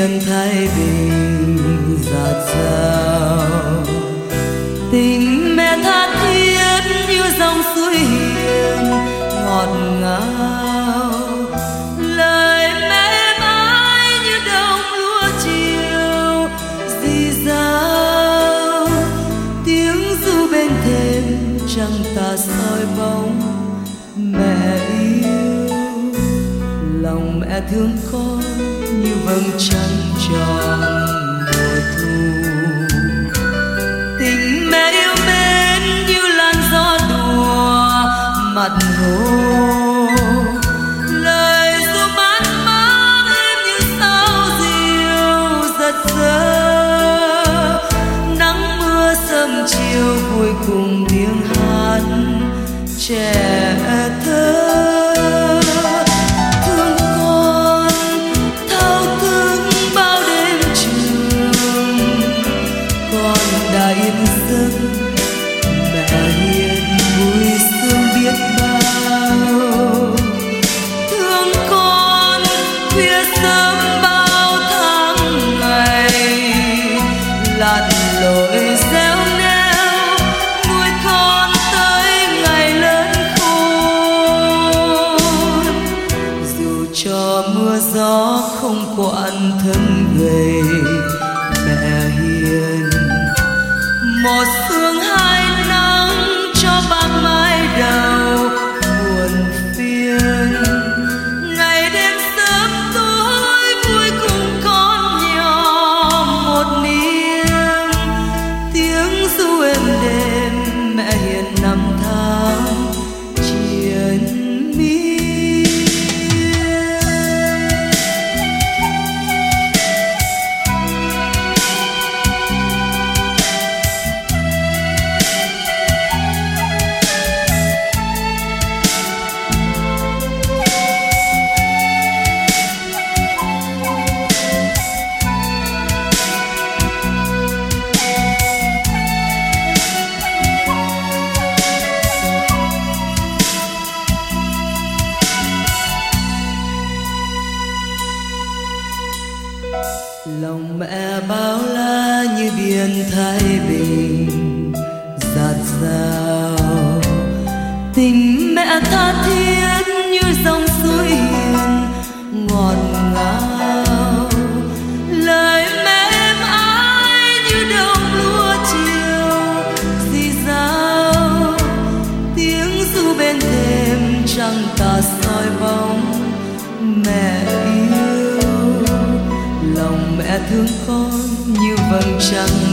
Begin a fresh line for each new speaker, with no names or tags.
biển Thái Bình dạt dào. Tình mẹ tha thiết như dòng suối hiền ngọt ngào, lời mẹ êm ái như đồng lúa chiều rì rào. Tiếng ru bên thềm trăng tà soi bóng mẹ yêu, lòng mẹ thương con như vầng trăng tròn mùa thu. Tình mẹ yêu mến như làn gió đùa mặt hồ, lời ru mát mát em như sao diều giật giơ. Nắng mưa sớm chiều vui cùng tiếng hát trẻ thơ. Thương con thao thức bao đêm trường, con đã yên giấc mẹ hiền vui sướng biết bao. Thương con khuya sớm bao tháng ngày, lặn lội réo neo nuôi con tới ngày lớn khôn. Dù cho mưa gió không quản thân gầy mẹ hiền, một sương hai nắng cho bạc mái đầu buồn phiền. Ngày đêm sớm tối vui cùng con nhỏ một niềm, tiếng ru êm đềm mẹ hiền năm tháng triền miên. Lòng mẹ bao la như biển Thái Bình dạt dào. Tình mẹ tha thiết như dòng suối hiền ngọt ngào, lời mẹ êm ái như đồng lúa chiều rì rào. Tiếng ru bên thềm trăng tà soi bóng mẹ yêu, lòng mẹ thương con như vầng trăng